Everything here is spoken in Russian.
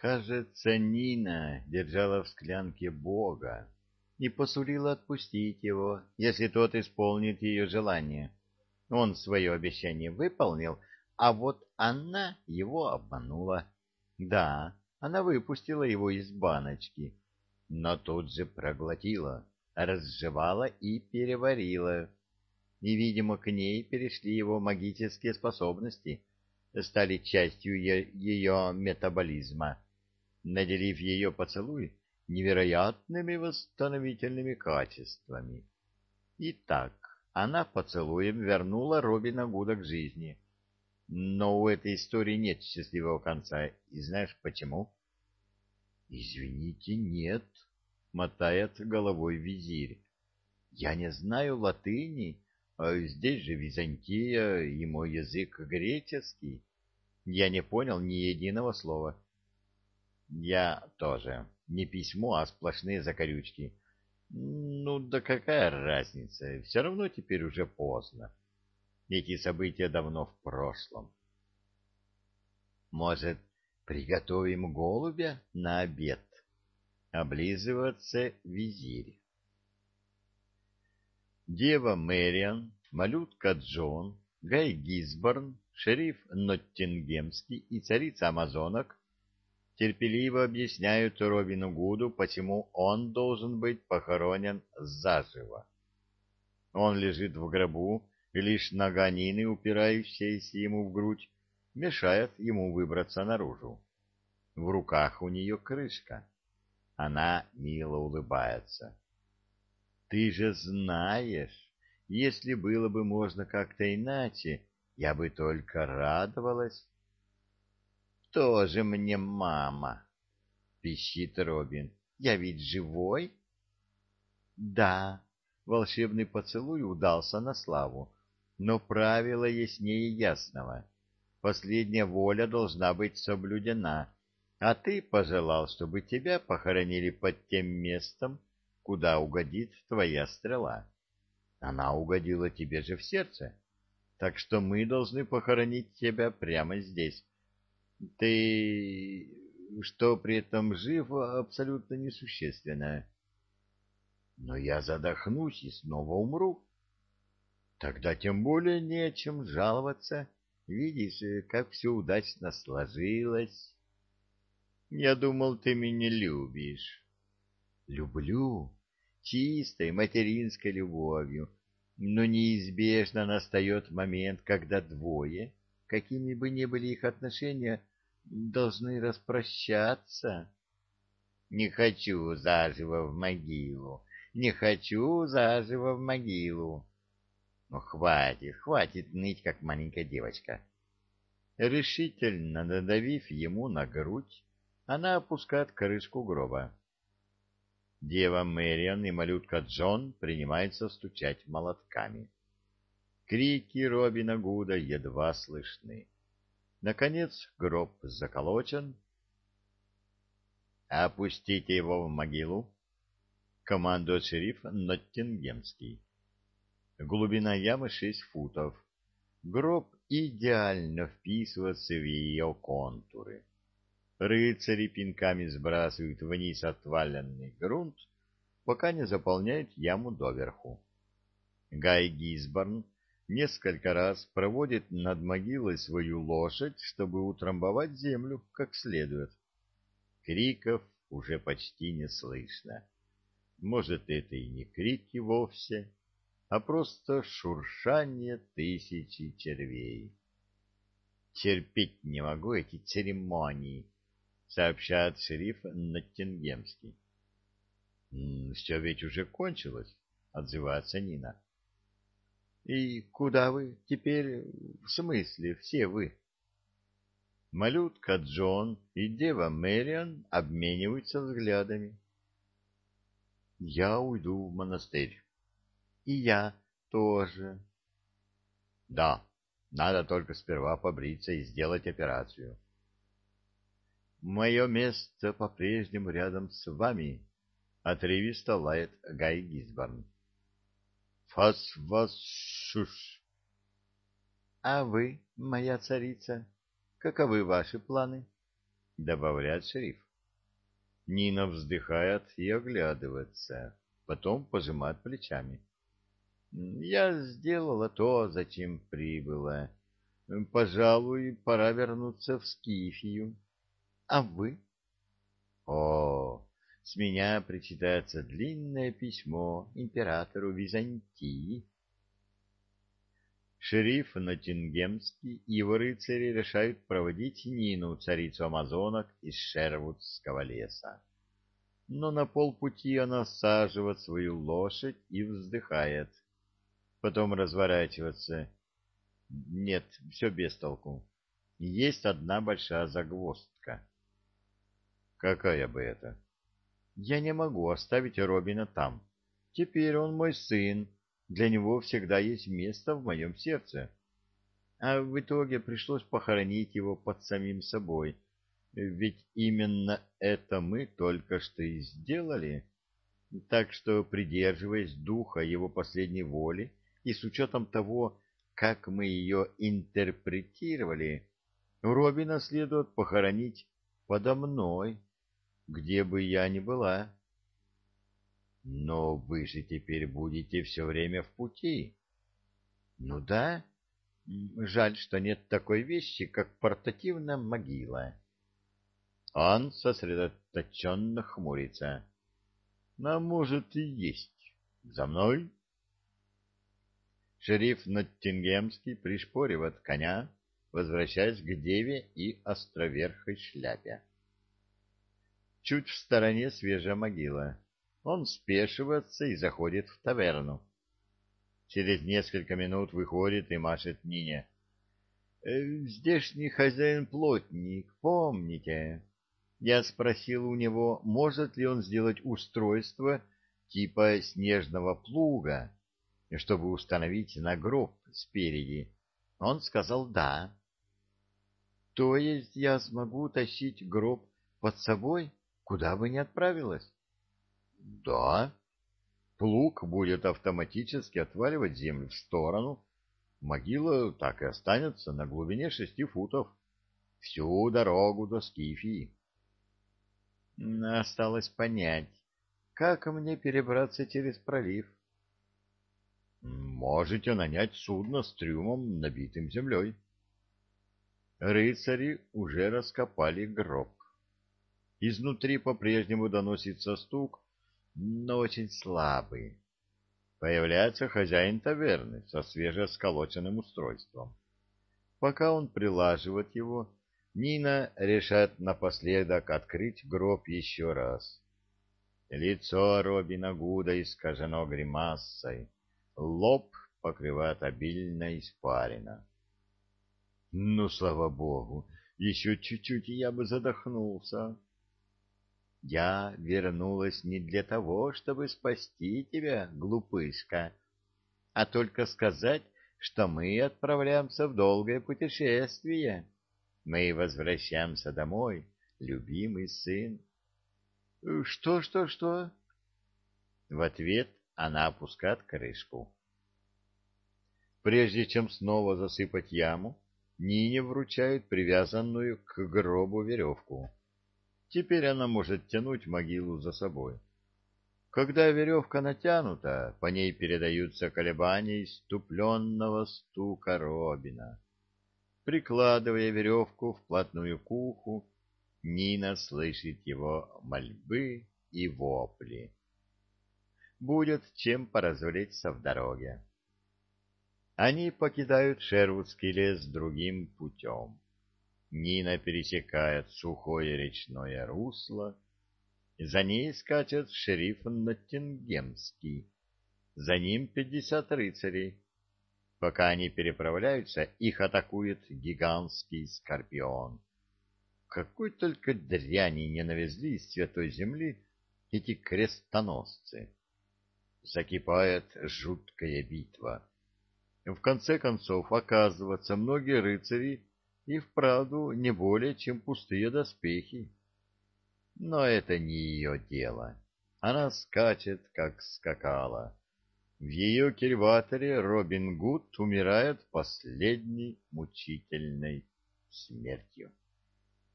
Кажется, Нина держала в склянке Бога и посулила отпустить его, если тот исполнит ее желание. Он свое обещание выполнил, а вот она его обманула. Да, она выпустила его из баночки, но тут же проглотила, разжевала и переварила. И, видимо, к ней перешли его магические способности, стали частью ее метаболизма, наделив ее поцелуй невероятными восстановительными качествами. Итак, она поцелуем вернула Робина Гуда к жизни. Но у этой истории нет счастливого конца. И знаешь почему? — Извините, нет, — мотает головой визирь. — Я не знаю латыни, а здесь же Византия и мой язык греческий. Я не понял ни единого слова. Я тоже. Не письмо, а сплошные закорючки. Ну, да какая разница? Все равно теперь уже поздно. Эти события давно в прошлом. Может, приготовим голубя на обед? Облизываться визирь. Дева Мэриан, малютка Джон, Гай Гисборн, шериф Ноттингемский и царица Амазонок терпеливо объясняют Робину Гуду, почему он должен быть похоронен заживо. Он лежит в гробу, и лишь нога Нины, упирающаяся ему в грудь, мешает ему выбраться наружу. В руках у нее крышка. Она мило улыбается. «Ты же знаешь, если было бы можно как-то иначе, я бы только радовалась». «Тоже мне мама», — пищит Робин. «Я ведь живой?» Да, волшебный поцелуй удался на славу, но правило яснее ясного. Последняя воля должна быть соблюдена, а ты пожелал, чтобы тебя похоронили под тем местом, куда угодит твоя стрела. Она угодила тебе же в сердце, так что мы должны похоронить тебя прямо здесь. Ты, что при этом жив, абсолютно несущественно. Но я задохнусь и снова умру. Тогда тем более не о чем жаловаться. Видишь, как все удачно сложилось. Я думал, ты меня любишь. Люблю, чистой материнской любовью, но неизбежно настает момент, когда двое, какими бы ни были их отношения, должны распрощаться. Не хочу заживо в могилу, не хочу заживо в могилу. Ну, хватит, хватит ныть, как маленькая девочка. Решительно надавив ему на грудь, она опускает крышку гроба. Дева Мэриан и малютка Джон принимаются стучать молотками. Крики Робина Гуда едва слышны. Наконец гроб заколочен. «Опустите его в могилу», — командует шериф Ноттингемский. Глубина ямы 6 футов. Гроб идеально вписывается в ее контуры. Рыцари пинками сбрасывают вниз отваленный грунт, пока не заполняют яму доверху. Гай Гисборн несколько раз проводит над могилой свою лошадь, чтобы утрамбовать землю как следует. Криков уже почти не слышно. Может, это и не крики вовсе, а просто шуршание тысячи червей. «Терпеть не могу эти церемонии», — сообщает шериф Ноттингемский. «Все ведь уже кончилось», — отзывается Нина. «И куда вы теперь, в смысле, все вы?» Малютка Джон и дева Мэриан обмениваются взглядами. «Я уйду в монастырь». «И я тоже». «Да, надо только сперва побриться и сделать операцию». «Мое место по-прежнему рядом с вами», — отрывисто лает Гай Гисборн. «Фас-вас-шуш». «А вы, моя царица, каковы ваши планы?» — добавляет шериф. Нина вздыхает и оглядывается, потом пожимает плечами. Я сделала то, зачем прибыла. Пожалуй, пора вернуться в Скифию. А вы? О, с меня причитается длинное письмо императору Византии. Шериф Ноттингемский и его рыцари решают проводить Нину, царицу амазонок, из Шервудского леса. Но на полпути она саживает свою лошадь и вздыхает. Потом разворачивается. Нет, все без толку. Есть одна большая загвоздка. Какая бы это? Я не могу оставить Робина там. Теперь он мой сын. Для него всегда есть место в моем сердце. А в итоге пришлось похоронить его под самим собой. Ведь именно это мы только что и сделали. Так что, придерживаясь духа его последней воли и с учетом того, как мы ее интерпретировали, Робина следует похоронить подо мной, где бы я ни была. Но вы же теперь будете все время в пути. Ну да, жаль, что нет такой вещи, как портативная могила. Он сосредоточенно хмурится. А может и есть. За мной? Шериф Ноттингемский пришпоривает коня, возвращаясь к деве и островерхой шляпе. Чуть в стороне свежая могила. Он спешивается и заходит в таверну. Через несколько минут выходит и машет Нине. Здешний хозяин-плотник, помните? Я спросил у него, может ли он сделать устройство типа снежного плуга, чтобы установить на гроб спереди. Он сказал «да». То есть я смогу тащить гроб под собой, куда бы ни отправилась? Да. Плуг будет автоматически отваливать землю в сторону. Могила так и останется на глубине 6 футов. Всю дорогу до Скифии. Осталось понять, как мне перебраться через пролив. Можете нанять судно с трюмом, набитым землей. Рыцари уже раскопали гроб. Изнутри по-прежнему доносится стук, но очень слабый. Появляется хозяин таверны со свежесколоченным устройством. Пока он прилаживает его, Нина решает напоследок открыть гроб еще раз. Лицо Робина Гуда искажено гримасой, лоб покрывает обильная испарина. Ну, слава богу, еще чуть-чуть, и я бы задохнулся. Я вернулась не для того, чтобы спасти тебя, глупышка, а только сказать, что мы отправляемся в долгое путешествие. Мы возвращаемся домой, любимый сын. Что? В ответ она опускает крышку. Прежде чем снова засыпать яму, Нине вручают привязанную к гробу веревку. Теперь она может тянуть могилу за собой. Когда веревка натянута, по ней передаются колебания иступленного стука Робина. Прикладывая веревку вплотную к уху, Нина слышит его мольбы и вопли. Будет чем поразвлечься в дороге. Они покидают Шервудский лес другим путем. Нина пересекает сухое речное русло. За ней скачет шериф Ноттингемский. За ним 50 рыцарей. Пока они переправляются, их атакует гигантский скорпион. Какой только дряни не навезли из Святой Земли эти крестоносцы. Закипает жуткая битва. В конце концов, оказывается, многие рыцари и вправду не более, чем пустые доспехи. Но это не ее дело. Она скачет, как скакала. В ее кильваторе Робин Гуд умирает последней мучительной смертью.